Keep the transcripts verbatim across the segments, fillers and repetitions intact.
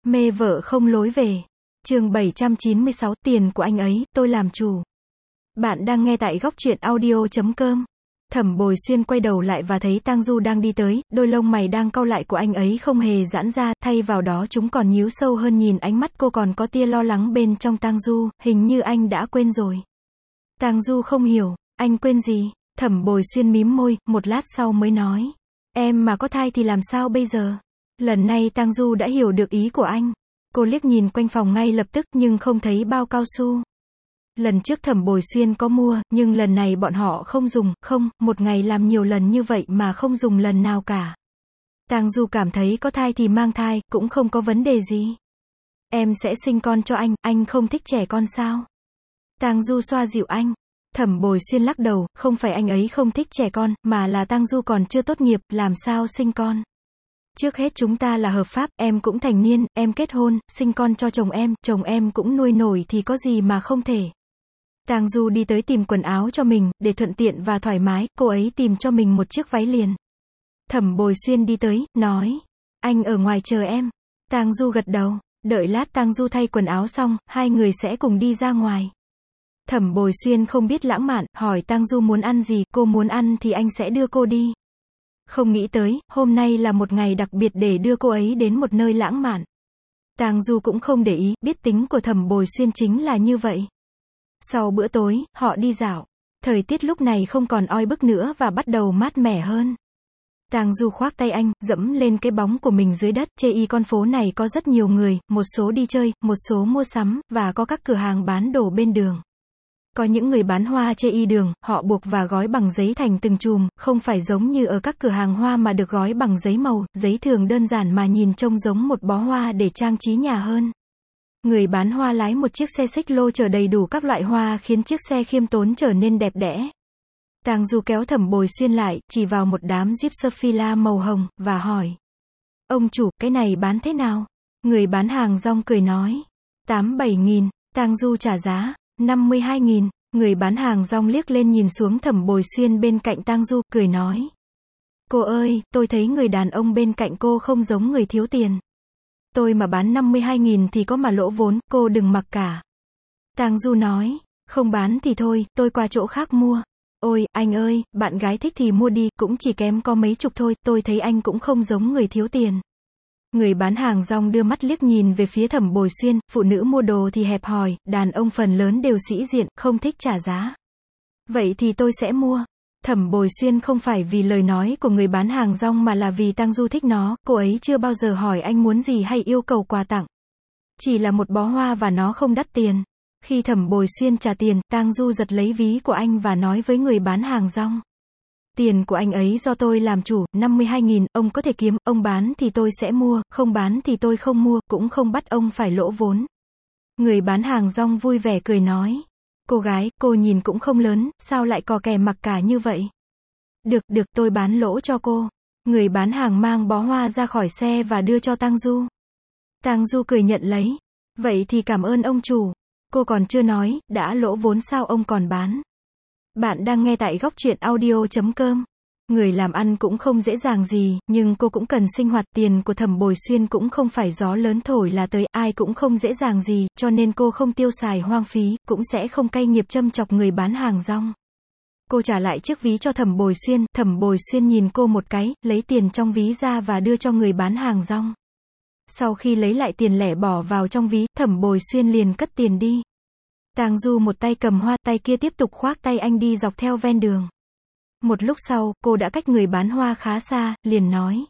Mê vợ không lối về. Chương bảy trăm chín mươi sáu, tiền của anh ấy, tôi làm chủ. Bạn đang nghe tại góc truyện audio chấm com. Thẩm Bồi Xuyên quay đầu lại và thấy Tang Du đang đi tới, đôi lông mày đang cau lại của anh ấy không hề giãn ra, thay vào đó chúng còn nhíu sâu hơn, nhìn ánh mắt cô còn có tia lo lắng bên trong. Tang Du, hình như anh đã quên rồi. Tang Du không hiểu, anh quên gì? Thẩm Bồi Xuyên mím môi, một lát sau mới nói. Em mà có thai thì làm sao bây giờ? Lần này Tang Du đã hiểu được ý của anh. Cô liếc nhìn quanh phòng ngay lập tức nhưng không thấy bao cao su. Lần trước Thẩm Bồi Xuyên có mua, nhưng lần này bọn họ không dùng, không, một ngày làm nhiều lần như vậy mà không dùng lần nào cả. Tang Du cảm thấy có thai thì mang thai, cũng không có vấn đề gì. Em sẽ sinh con cho anh, anh không thích trẻ con sao? Tang Du xoa dịu anh. Thẩm Bồi Xuyên lắc đầu, không phải anh ấy không thích trẻ con, mà là Tang Du còn chưa tốt nghiệp, làm sao sinh con. Trước hết chúng ta là hợp pháp, em cũng thành niên, em kết hôn, sinh con cho chồng em, chồng em cũng nuôi nổi thì có gì mà không thể. Tang Du đi tới tìm quần áo cho mình, để thuận tiện và thoải mái, cô ấy tìm cho mình một chiếc váy liền. Thẩm Bồi Xuyên đi tới, nói, anh ở ngoài chờ em. Tang Du gật đầu, đợi lát Tang Du thay quần áo xong, hai người sẽ cùng đi ra ngoài. Thẩm Bồi Xuyên không biết lãng mạn, hỏi Tang Du muốn ăn gì, cô muốn ăn thì anh sẽ đưa cô đi. Không nghĩ tới, hôm nay là một ngày đặc biệt để đưa cô ấy đến một nơi lãng mạn. Tang Du cũng không để ý, biết tính của Thẩm Bồi Xuyên chính là như vậy. Sau bữa tối, họ đi dạo. Thời tiết lúc này không còn oi bức nữa và bắt đầu mát mẻ hơn. Tang Du khoác tay anh, dẫm lên cái bóng của mình dưới đất, chê y con phố này có rất nhiều người, một số đi chơi, một số mua sắm, và có các cửa hàng bán đồ bên đường. Có những người bán hoa chê y đường, họ buộc và gói bằng giấy thành từng chùm, không phải giống như ở các cửa hàng hoa mà được gói bằng giấy màu, giấy thường đơn giản mà nhìn trông giống một bó hoa để trang trí nhà hơn. Người bán hoa lái một chiếc xe xích lô chở đầy đủ các loại hoa khiến chiếc xe khiêm tốn trở nên đẹp đẽ. Tang Du kéo Thẩm Bồi Xuyên lại, chỉ vào một đám Gypsophila màu hồng, và hỏi. Ông chủ, cái này bán thế nào? Người bán hàng rong cười nói. tám bảy nghìn, Tang Du trả giá. năm mươi hai nghìn, người bán hàng rong liếc lên nhìn xuống Thẩm Bồi Xuyên bên cạnh Tang Du, cười nói. Cô ơi, tôi thấy người đàn ông bên cạnh cô không giống người thiếu tiền. Tôi mà bán năm mươi hai nghìn thì có mà lỗ vốn, cô đừng mặc cả. Tang Du nói, không bán thì thôi, tôi qua chỗ khác mua. Ôi, anh ơi, bạn gái thích thì mua đi, cũng chỉ kém có mấy chục thôi, tôi thấy anh cũng không giống người thiếu tiền. Người bán hàng rong đưa mắt liếc nhìn về phía Thẩm Bồi Xuyên, phụ nữ mua đồ thì hẹp hòi, đàn ông phần lớn đều sĩ diện, không thích trả giá. Vậy thì tôi sẽ mua. Thẩm Bồi Xuyên không phải vì lời nói của người bán hàng rong mà là vì Tang Du thích nó, cô ấy chưa bao giờ hỏi anh muốn gì hay yêu cầu quà tặng. Chỉ là một bó hoa và nó không đắt tiền. Khi Thẩm Bồi Xuyên trả tiền, Tang Du giật lấy ví của anh và nói với người bán hàng rong. Tiền của anh ấy do tôi làm chủ, năm mươi hai nghìn, ông có thể kiếm, ông bán thì tôi sẽ mua, không bán thì tôi không mua, cũng không bắt ông phải lỗ vốn. Người bán hàng rong vui vẻ cười nói. Cô gái, cô nhìn cũng không lớn, sao lại cò kè mặc cả như vậy? Được, được, tôi bán lỗ cho cô. Người bán hàng mang bó hoa ra khỏi xe và đưa cho Tang Du. Tang Du cười nhận lấy. Vậy thì cảm ơn ông chủ. Cô còn chưa nói, đã lỗ vốn sao ông còn bán? Bạn đang nghe tại góc truyện audio chấm com. Người làm ăn cũng không dễ dàng gì, nhưng cô cũng cần sinh hoạt, tiền của Thẩm Bồi Xuyên cũng không phải gió lớn thổi là tới, ai cũng không dễ dàng gì, cho nên cô không tiêu xài hoang phí, cũng sẽ không cay nghiệp châm chọc người bán hàng rong. Cô trả lại chiếc ví cho Thẩm Bồi Xuyên, Thẩm Bồi Xuyên nhìn cô một cái, lấy tiền trong ví ra và đưa cho người bán hàng rong. Sau khi lấy lại tiền lẻ bỏ vào trong ví, Thẩm Bồi Xuyên liền cất tiền đi. Tang Du một tay cầm hoa, tay kia tiếp tục khoác tay anh đi dọc theo ven đường. Một lúc sau, cô đã cách người bán hoa khá xa, liền nói.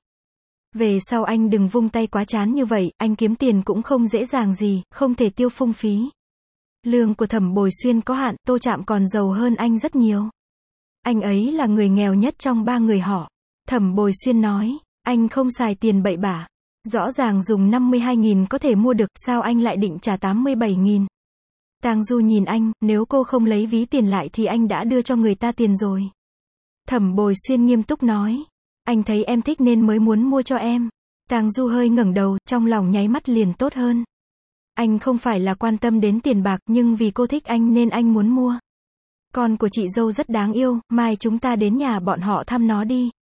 Về sau anh đừng vung tay quá chán như vậy, anh kiếm tiền cũng không dễ dàng gì, không thể tiêu phung phí. Lương của Thẩm Bồi Xuyên có hạn, Tô Trạm còn giàu hơn anh rất nhiều. Anh ấy là người nghèo nhất trong ba người họ. Thẩm Bồi Xuyên nói, anh không xài tiền bậy bạ. Rõ ràng dùng năm mươi hai nghìn có thể mua được, sao anh lại định trả tám mươi bảy nghìn? Tang Du nhìn anh, nếu cô không lấy ví tiền lại thì anh đã đưa cho người ta tiền rồi. Thẩm Bồi Xuyên nghiêm túc nói, anh thấy em thích nên mới muốn mua cho em. Tang Du hơi ngẩng đầu, trong lòng nháy mắt liền tốt hơn. Anh không phải là quan tâm đến tiền bạc, nhưng vì cô thích anh nên anh muốn mua. Con của chị dâu rất đáng yêu, mai chúng ta đến nhà bọn họ thăm nó đi.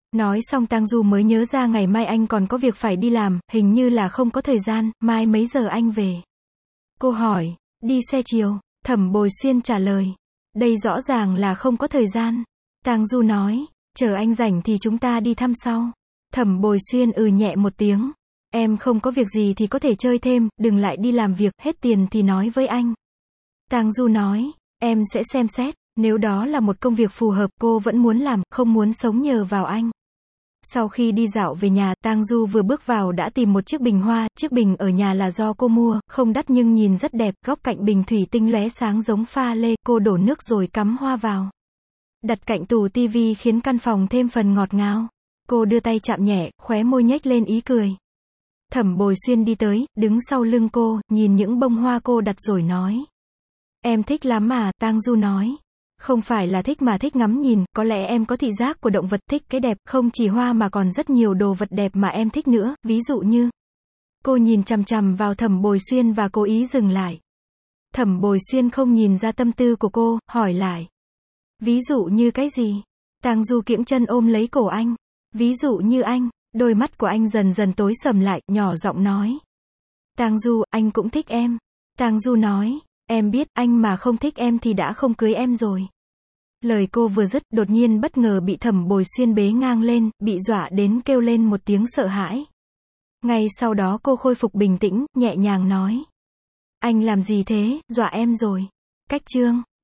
Nói xong Tang Du mới nhớ ra ngày mai anh còn có việc phải đi làm, hình như là không có thời gian, mai mấy giờ anh về? Cô hỏi, đi xe chiều, Thẩm Bồi Xuyên trả lời. Đây rõ ràng là không có thời gian. Tang Du nói, chờ anh rảnh thì chúng ta đi thăm sau. Thẩm Bồi Xuyên ừ nhẹ một tiếng. Em không có việc gì thì có thể chơi thêm, đừng lại đi làm việc, hết tiền thì nói với anh. Tang Du nói, em sẽ xem xét, nếu đó là một công việc phù hợp, cô vẫn muốn làm, không muốn sống nhờ vào anh. Sau khi đi dạo về nhà, Tang Du vừa bước vào đã tìm một chiếc bình hoa, chiếc bình ở nhà là do cô mua, không đắt nhưng nhìn rất đẹp, góc cạnh bình thủy tinh lóe sáng giống pha lê, cô đổ nước rồi cắm hoa vào. Đặt cạnh tủ tivi khiến căn phòng thêm phần ngọt ngào. Cô đưa tay chạm nhẹ, khóe môi nhếch lên ý cười. Thẩm Bồi Xuyên đi tới, đứng sau lưng cô, nhìn những bông hoa cô đặt rồi nói. Em thích lắm mà, Tang Du nói. Không phải là thích mà thích ngắm nhìn, có lẽ em có thị giác của động vật, thích cái đẹp, không chỉ hoa mà còn rất nhiều đồ vật đẹp mà em thích nữa, ví dụ như. Cô nhìn chằm chằm vào Thẩm Bồi Xuyên và cố ý dừng lại. Thẩm Bồi Xuyên không nhìn ra tâm tư của cô, hỏi lại. Ví dụ như cái gì? Tang Du kiễng chân ôm lấy cổ anh. Ví dụ như anh, đôi mắt của anh dần dần tối sầm lại, nhỏ giọng nói. Tang Du, anh cũng thích em. Tang Du nói. Em biết, anh mà không thích em thì đã không cưới em rồi. Lời cô vừa dứt, đột nhiên bất ngờ bị Thẩm Bồi Xuyên bế ngang lên, bị dọa đến kêu lên một tiếng sợ hãi. Ngay sau đó cô khôi phục bình tĩnh, nhẹ nhàng nói. Anh làm gì thế, dọa em rồi. Cách chương